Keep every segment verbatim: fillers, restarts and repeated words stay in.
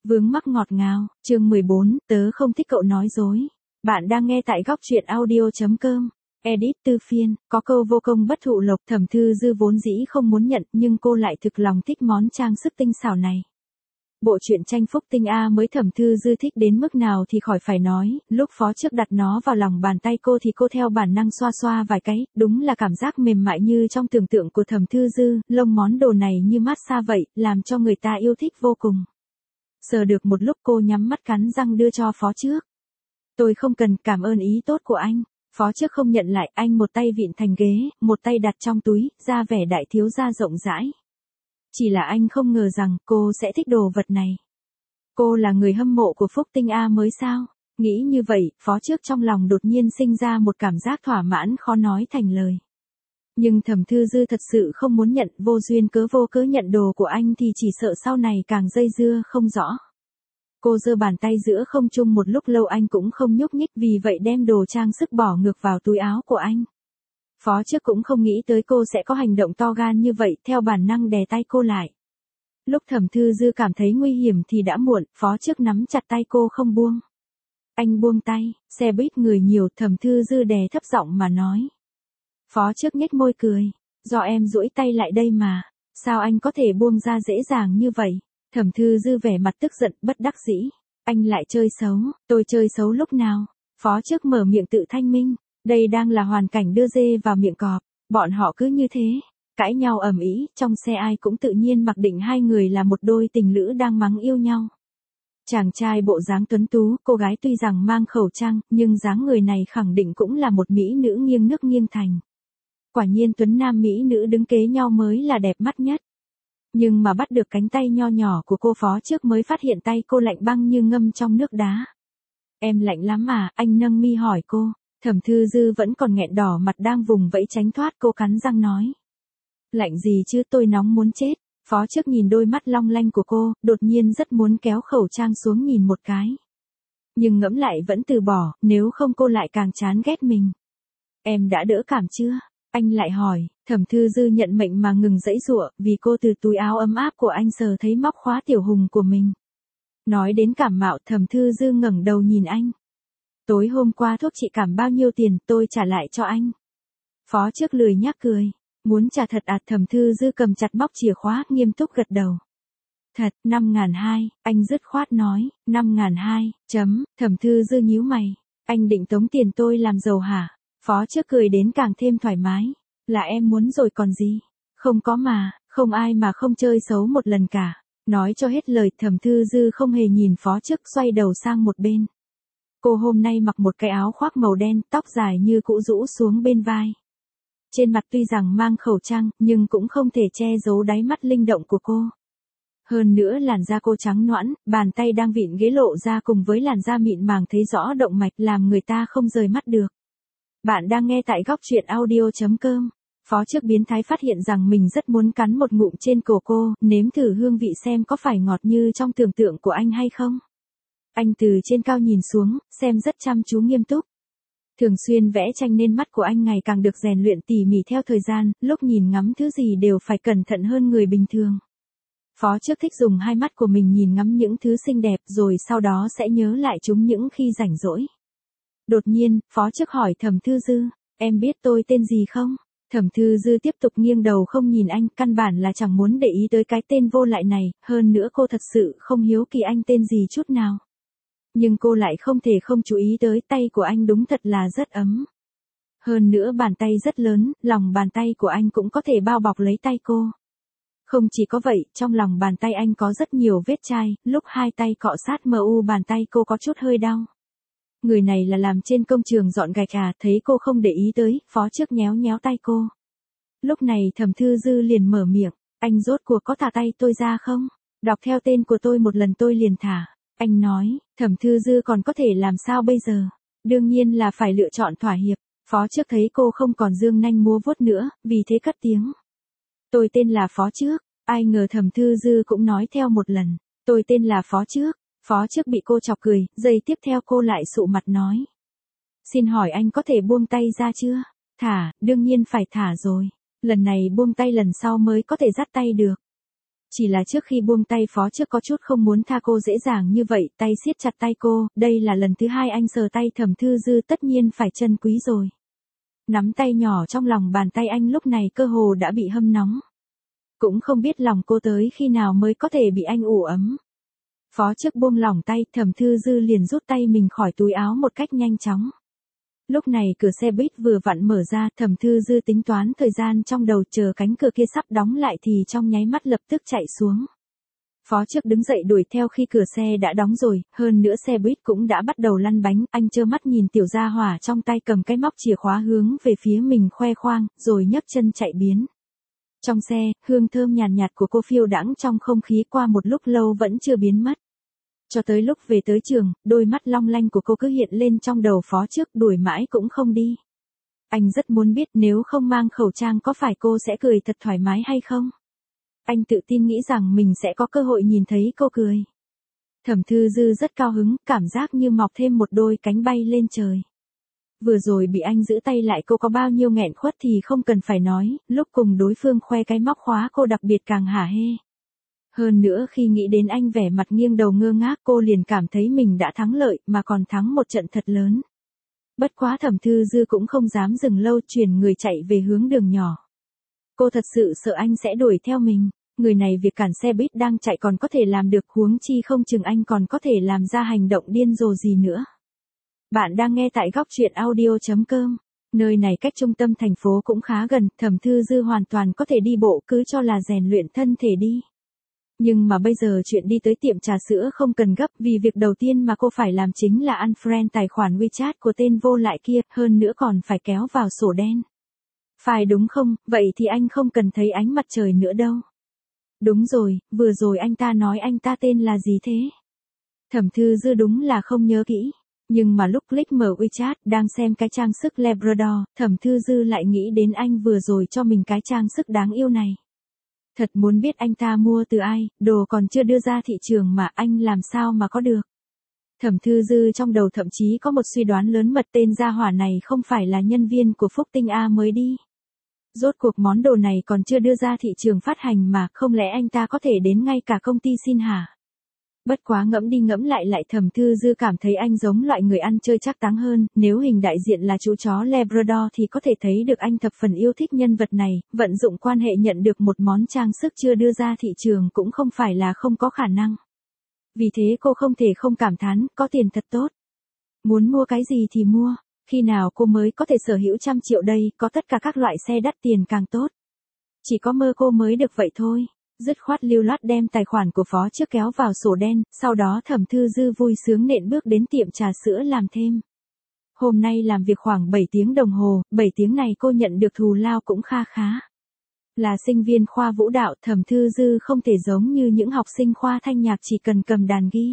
Vướng mắc ngọt ngào, chương mười bốn, tớ không thích cậu nói dối. Bạn đang nghe tại góc truyện audio chấm com. Edit Tư Phiên, có câu vô công bất thụ lộc. Thẩm Thư Dư vốn dĩ không muốn nhận, nhưng cô lại thực lòng thích món trang sức tinh xảo này. Bộ truyện tranh Phúc Tinh A mới Thẩm Thư Dư thích đến mức nào thì khỏi phải nói, lúc phó trước đặt nó vào lòng bàn tay cô thì cô theo bản năng xoa xoa vài cái, đúng là cảm giác mềm mại như trong tưởng tượng của Thẩm Thư Dư, lông món đồ này như massage vậy, làm cho người ta yêu thích vô cùng. Sờ được một lúc cô nhắm mắt cắn răng đưa cho phó trước. Tôi không cần, cảm ơn ý tốt của anh. Phó trước không nhận lại, anh một tay vịn thành ghế, một tay đặt trong túi, ra vẻ đại thiếu gia rộng rãi. Chỉ là anh không ngờ rằng cô sẽ thích đồ vật này. Cô là người hâm mộ của Phúc Tinh A mới sao? Nghĩ như vậy, phó trước trong lòng đột nhiên sinh ra một cảm giác thỏa mãn khó nói thành lời. Nhưng Thẩm Thư Dư thật sự không muốn nhận, vô duyên cớ vô cớ nhận đồ của anh thì chỉ sợ sau này càng dây dưa không rõ. Cô giơ bàn tay giữa không trung một lúc lâu anh cũng không nhúc nhích, vì vậy đem đồ trang sức bỏ ngược vào túi áo của anh. Phó trước cũng không nghĩ tới cô sẽ có hành động to gan như vậy, theo bản năng đè tay cô lại. Lúc Thẩm Thư Dư cảm thấy nguy hiểm thì đã muộn, phó trước nắm chặt tay cô không buông. Anh buông tay, xe buýt người nhiều, Thẩm Thư Dư đè thấp giọng mà nói. Phó trước nhếch môi cười, do em duỗi tay lại đây mà, sao anh có thể buông ra dễ dàng như vậy? Thẩm Thư Dư vẻ mặt tức giận, bất đắc dĩ. Anh lại chơi xấu, tôi chơi xấu lúc nào? Phó trước mở miệng tự thanh minh, đây đang là hoàn cảnh đưa dê vào miệng cọp, bọn họ cứ như thế, cãi nhau ầm ĩ, trong xe ai cũng tự nhiên mặc định hai người là một đôi tình lữ đang mắng yêu nhau. Chàng trai bộ dáng tuấn tú, cô gái tuy rằng mang khẩu trang, nhưng dáng người này khẳng định cũng là một mỹ nữ nghiêng nước nghiêng thành. Quả nhiên tuấn nam mỹ nữ đứng kế nhau mới là đẹp mắt nhất. Nhưng mà bắt được cánh tay nho nhỏ của cô phó trước mới phát hiện tay cô lạnh băng như ngâm trong nước đá. Em lạnh lắm à, anh nâng mi hỏi cô. Thẩm Thư Dư vẫn còn nghẹn đỏ mặt đang vùng vẫy tránh thoát, cô cắn răng nói. Lạnh gì chứ, tôi nóng muốn chết. Phó trước nhìn đôi mắt long lanh của cô, đột nhiên rất muốn kéo khẩu trang xuống nhìn một cái. Nhưng ngẫm lại vẫn từ bỏ, nếu không cô lại càng chán ghét mình. Em đã đỡ cảm chưa? Anh lại hỏi. Thẩm Thư Dư nhận mệnh mà ngừng giãy giụa, vì cô từ túi áo ấm áp của anh sờ thấy móc khóa tiểu hùng của mình. Nói đến cảm mạo, Thẩm Thư Dư ngẩng đầu nhìn anh. Tối hôm qua thuốc trị cảm bao nhiêu tiền, tôi trả lại cho anh. Phó trước lười nhác cười. Muốn trả thật à? Thẩm Thư Dư cầm chặt móc chìa khóa, nghiêm túc gật đầu. Thật, năm ngàn hai, anh dứt khoát nói, năm ngàn hai, chấm, Thẩm Thư Dư nhíu mày. Anh định tống tiền tôi làm giàu hả? Phó trước cười đến càng thêm thoải mái. Là em muốn rồi còn gì? Không có mà, không ai mà không chơi xấu một lần cả. Nói cho hết lời, Thẩm Thư Dư không hề nhìn phó trước, xoay đầu sang một bên. Cô hôm nay mặc một cái áo khoác màu đen, tóc dài như cũ rũ xuống bên vai. Trên mặt tuy rằng mang khẩu trang, nhưng cũng không thể che giấu đáy mắt linh động của cô. Hơn nữa làn da cô trắng nõn, bàn tay đang vịn ghế lộ ra cùng với làn da mịn màng thấy rõ động mạch, làm người ta không rời mắt được. Bạn đang nghe tại góc truyện audio chấm com. Phó trước biến thái phát hiện rằng mình rất muốn cắn một ngụm trên cổ cô, nếm thử hương vị xem có phải ngọt như trong tưởng tượng của anh hay không. Anh từ trên cao nhìn xuống, xem rất chăm chú nghiêm túc. Thường xuyên vẽ tranh nên mắt của anh ngày càng được rèn luyện tỉ mỉ theo thời gian, lúc nhìn ngắm thứ gì đều phải cẩn thận hơn người bình thường. Phó trước thích dùng hai mắt của mình nhìn ngắm những thứ xinh đẹp rồi sau đó sẽ nhớ lại chúng những khi rảnh rỗi. Đột nhiên, phó trước hỏi Thẩm Thư Dư, em biết tôi tên gì không? Thẩm Thư Dư tiếp tục nghiêng đầu không nhìn anh, căn bản là chẳng muốn để ý tới cái tên vô lại này, hơn nữa cô thật sự không hiếu kỳ anh tên gì chút nào. Nhưng cô lại không thể không chú ý tới tay của anh đúng thật là rất ấm. Hơn nữa bàn tay rất lớn, lòng bàn tay của anh cũng có thể bao bọc lấy tay cô. Không chỉ có vậy, trong lòng bàn tay anh có rất nhiều vết chai, lúc hai tay cọ sát mờ u bàn tay cô có chút hơi đau. Người này là làm trên công trường dọn gạch à? Thấy cô không để ý tới, phó trước nhéo nhéo tay cô. Lúc này Thẩm Thư Dư liền mở miệng, anh rốt cuộc có thả tay tôi ra không? Đọc theo tên của tôi một lần tôi liền thả. Anh nói, Thẩm Thư Dư còn có thể làm sao bây giờ? Đương nhiên là phải lựa chọn thỏa hiệp. Phó trước thấy cô không còn dương nanh múa vuốt nữa, vì thế cất tiếng. Tôi tên là Phó trước. Ai ngờ Thẩm Thư Dư cũng nói theo một lần. Tôi tên là Phó trước. Phó trước bị cô chọc cười, giây tiếp theo cô lại sụ mặt nói. Xin hỏi anh có thể buông tay ra chưa? Thả, đương nhiên phải thả rồi. Lần này buông tay lần sau mới có thể dắt tay được. Chỉ là trước khi buông tay phó trước có chút không muốn tha cô dễ dàng như vậy, tay siết chặt tay cô, đây là lần thứ hai anh sờ tay Thẩm Thư Dư tất nhiên phải trân quý rồi. Nắm tay nhỏ trong lòng bàn tay anh lúc này cơ hồ đã bị hâm nóng. Cũng không biết lòng cô tới khi nào mới có thể bị anh ủ ấm. Phó trước buông lỏng tay, Thẩm Thư Dư liền rút tay mình khỏi túi áo một cách nhanh chóng. Lúc này cửa xe buýt vừa vặn mở ra, Thẩm Thư Dư tính toán thời gian trong đầu, chờ cánh cửa kia sắp đóng lại thì trong nháy mắt lập tức chạy xuống. Phó trước đứng dậy đuổi theo khi cửa xe đã đóng rồi, hơn nữa xe buýt cũng đã bắt đầu lăn bánh, anh trơ mắt nhìn tiểu gia hỏa trong tay cầm cái móc chìa khóa hướng về phía mình khoe khoang, rồi nhấc chân chạy biến. Trong xe, hương thơm nhàn nhạt, nhạt của cô phiêu đãng trong không khí qua một lúc lâu vẫn chưa biến mất. Cho tới lúc về tới trường, đôi mắt long lanh của cô cứ hiện lên trong đầu phó trước, đuổi mãi cũng không đi. Anh rất muốn biết nếu không mang khẩu trang có phải cô sẽ cười thật thoải mái hay không? Anh tự tin nghĩ rằng mình sẽ có cơ hội nhìn thấy cô cười. Thẩm Thư Dư rất cao hứng, cảm giác như mọc thêm một đôi cánh bay lên trời. Vừa rồi bị anh giữ tay lại cô có bao nhiêu nghẹn khuất thì không cần phải nói, lúc cùng đối phương khoe cái móc khóa cô đặc biệt càng hả hê. Hơn nữa khi nghĩ đến anh vẻ mặt nghiêng đầu ngơ ngác cô liền cảm thấy mình đã thắng lợi mà còn thắng một trận thật lớn. Bất quá Thẩm Thư Dư cũng không dám dừng lâu, chuyển người chạy về hướng đường nhỏ. Cô thật sự sợ anh sẽ đuổi theo mình, người này việc cản xe buýt đang chạy còn có thể làm được, huống chi không chừng anh còn có thể làm ra hành động điên rồ gì nữa. Bạn đang nghe tại góc truyện audio chấm com. Nơi này cách trung tâm thành phố cũng khá gần, Thẩm Thư Dư hoàn toàn có thể đi bộ, cứ cho là rèn luyện thân thể đi. Nhưng mà bây giờ chuyện đi tới tiệm trà sữa không cần gấp, vì việc đầu tiên mà cô phải làm chính là unfriend tài khoản WeChat của tên vô lại kia, hơn nữa còn phải kéo vào sổ đen. Phải đúng không, vậy thì anh không cần thấy ánh mặt trời nữa đâu. Đúng rồi, vừa rồi anh ta nói anh ta tên là gì thế? Thẩm Thư Dư đúng là không nhớ kỹ. Nhưng mà lúc click mở WeChat đang xem cái trang sức Labrador, Thẩm Thư Dư lại nghĩ đến anh vừa rồi cho mình cái trang sức đáng yêu này. Thật muốn biết anh ta mua từ ai, đồ còn chưa đưa ra thị trường mà anh làm sao mà có được. Thẩm Thư Dư trong đầu thậm chí có một suy đoán lớn mật, tên gia hỏa này không phải là nhân viên của Phúc Tinh A mới đi. Rốt cuộc món đồ này còn chưa đưa ra thị trường phát hành mà, không lẽ anh ta có thể đến ngay cả công ty xin hả? Bất quá ngẫm đi ngẫm lại lại Thẩm Thư Dư cảm thấy anh giống loại người ăn chơi trác táng hơn, nếu hình đại diện là chú chó Labrador thì có thể thấy được anh thập phần yêu thích nhân vật này, vận dụng quan hệ nhận được một món trang sức chưa đưa ra thị trường cũng không phải là không có khả năng. Vì thế cô không thể không cảm thán, có tiền thật tốt. Muốn mua cái gì thì mua, khi nào cô mới có thể sở hữu trăm triệu đây, có tất cả các loại xe đắt tiền càng tốt. Chỉ có mơ cô mới được vậy thôi. Dứt khoát lưu loát đem tài khoản của phó trước kéo vào sổ đen, sau đó Thẩm Thư Dư vui sướng nện bước đến tiệm trà sữa làm thêm. Hôm nay làm việc khoảng bảy tiếng đồng hồ, bảy tiếng này cô nhận được thù lao cũng kha khá. Là sinh viên khoa vũ đạo, Thẩm Thư Dư không thể giống như những học sinh khoa thanh nhạc chỉ cần cầm đàn ghi.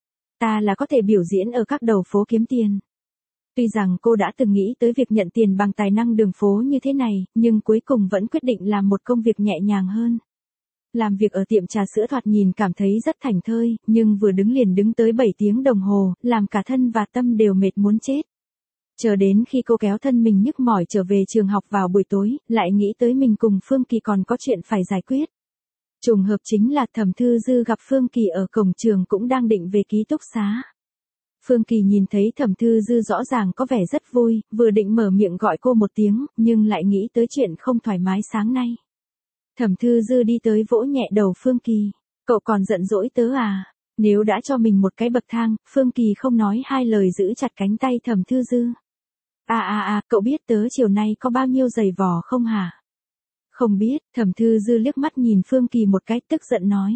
Ta là có thể biểu diễn ở các đầu phố kiếm tiền. Tuy rằng cô đã từng nghĩ tới việc nhận tiền bằng tài năng đường phố như thế này, nhưng cuối cùng vẫn quyết định làm một công việc nhẹ nhàng hơn. Làm việc ở tiệm trà sữa thoạt nhìn cảm thấy rất thảnh thơi, nhưng vừa đứng liền đứng tới bảy tiếng đồng hồ, làm cả thân và tâm đều mệt muốn chết. Chờ đến khi cô kéo thân mình nhức mỏi trở về trường học vào buổi tối, lại nghĩ tới mình cùng Phương Kỳ còn có chuyện phải giải quyết. Trùng hợp chính là Thẩm Thư Dư gặp Phương Kỳ ở cổng trường cũng đang định về ký túc xá. Phương Kỳ nhìn thấy Thẩm Thư Dư rõ ràng có vẻ rất vui, vừa định mở miệng gọi cô một tiếng, nhưng lại nghĩ tới chuyện không thoải mái sáng nay. Thẩm Thư Dư đi tới vỗ nhẹ đầu Phương Kỳ. Cậu còn giận dỗi tớ à? Nếu đã cho mình một cái bậc thang, Phương Kỳ không nói hai lời giữ chặt cánh tay Thẩm Thư Dư. À à à, cậu biết tớ chiều nay có bao nhiêu giày vò không hả? Không biết, Thẩm Thư Dư liếc mắt nhìn Phương Kỳ một cái tức giận nói.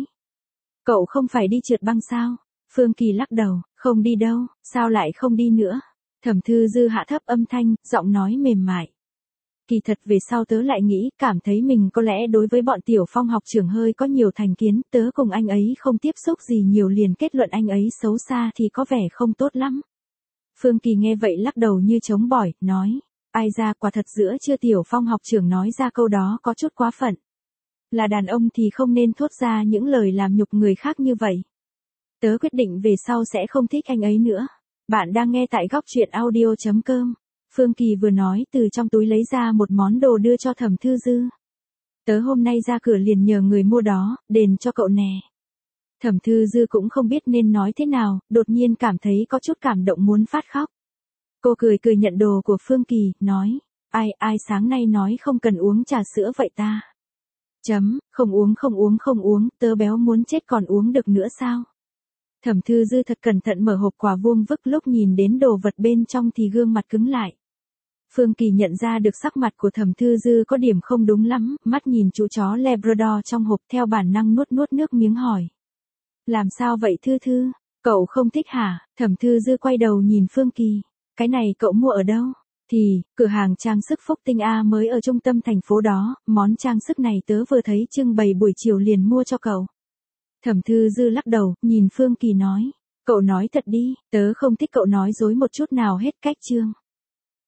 Cậu không phải đi trượt băng sao? Phương Kỳ lắc đầu, không đi đâu, sao lại không đi nữa? Thẩm Thư Dư hạ thấp âm thanh, giọng nói mềm mại. Kỳ thật về sau tớ lại nghĩ, cảm thấy mình có lẽ đối với bọn Tiểu Phong học trưởng hơi có nhiều thành kiến, tớ cùng anh ấy không tiếp xúc gì nhiều liền kết luận anh ấy xấu xa thì có vẻ không tốt lắm. Phương Kỳ nghe vậy lắc đầu như chống bỏi, nói, ai ra quả thật giữa chưa Tiểu Phong học trưởng nói ra câu đó có chút quá phận. Là đàn ông thì không nên thốt ra những lời làm nhục người khác như vậy. Tớ quyết định về sau sẽ không thích anh ấy nữa. Bạn đang nghe tại góc truyện audio chấm com. Phương Kỳ vừa nói từ trong túi lấy ra một món đồ đưa cho Thẩm Thư Dư. Tớ hôm nay ra cửa liền nhờ người mua đó, đền cho cậu nè. Thẩm Thư Dư cũng không biết nên nói thế nào, đột nhiên cảm thấy có chút cảm động muốn phát khóc. Cô cười cười nhận đồ của Phương Kỳ, nói, ai, ai sáng nay nói không cần uống trà sữa vậy ta? Chấm, không uống không uống không uống, tớ béo muốn chết còn uống được nữa sao? Thẩm Thư Dư thật cẩn thận mở hộp quà vuông vức, lúc nhìn đến đồ vật bên trong thì gương mặt cứng lại. Phương Kỳ nhận ra được sắc mặt của Thẩm Thư Dư có điểm không đúng lắm, mắt nhìn chú chó Labrador trong hộp theo bản năng nuốt nuốt nước miếng hỏi. Làm sao vậy Thư Thư, cậu không thích hả? Thẩm Thư Dư quay đầu nhìn Phương Kỳ, cái này cậu mua ở đâu? Thì, cửa hàng trang sức Phúc Tinh A mới ở trung tâm thành phố đó, món trang sức này tớ vừa thấy trưng bày buổi chiều liền mua cho cậu. Thẩm Thư Dư lắc đầu, nhìn Phương Kỳ nói, cậu nói thật đi, tớ không thích cậu nói dối một chút nào hết, cách chương.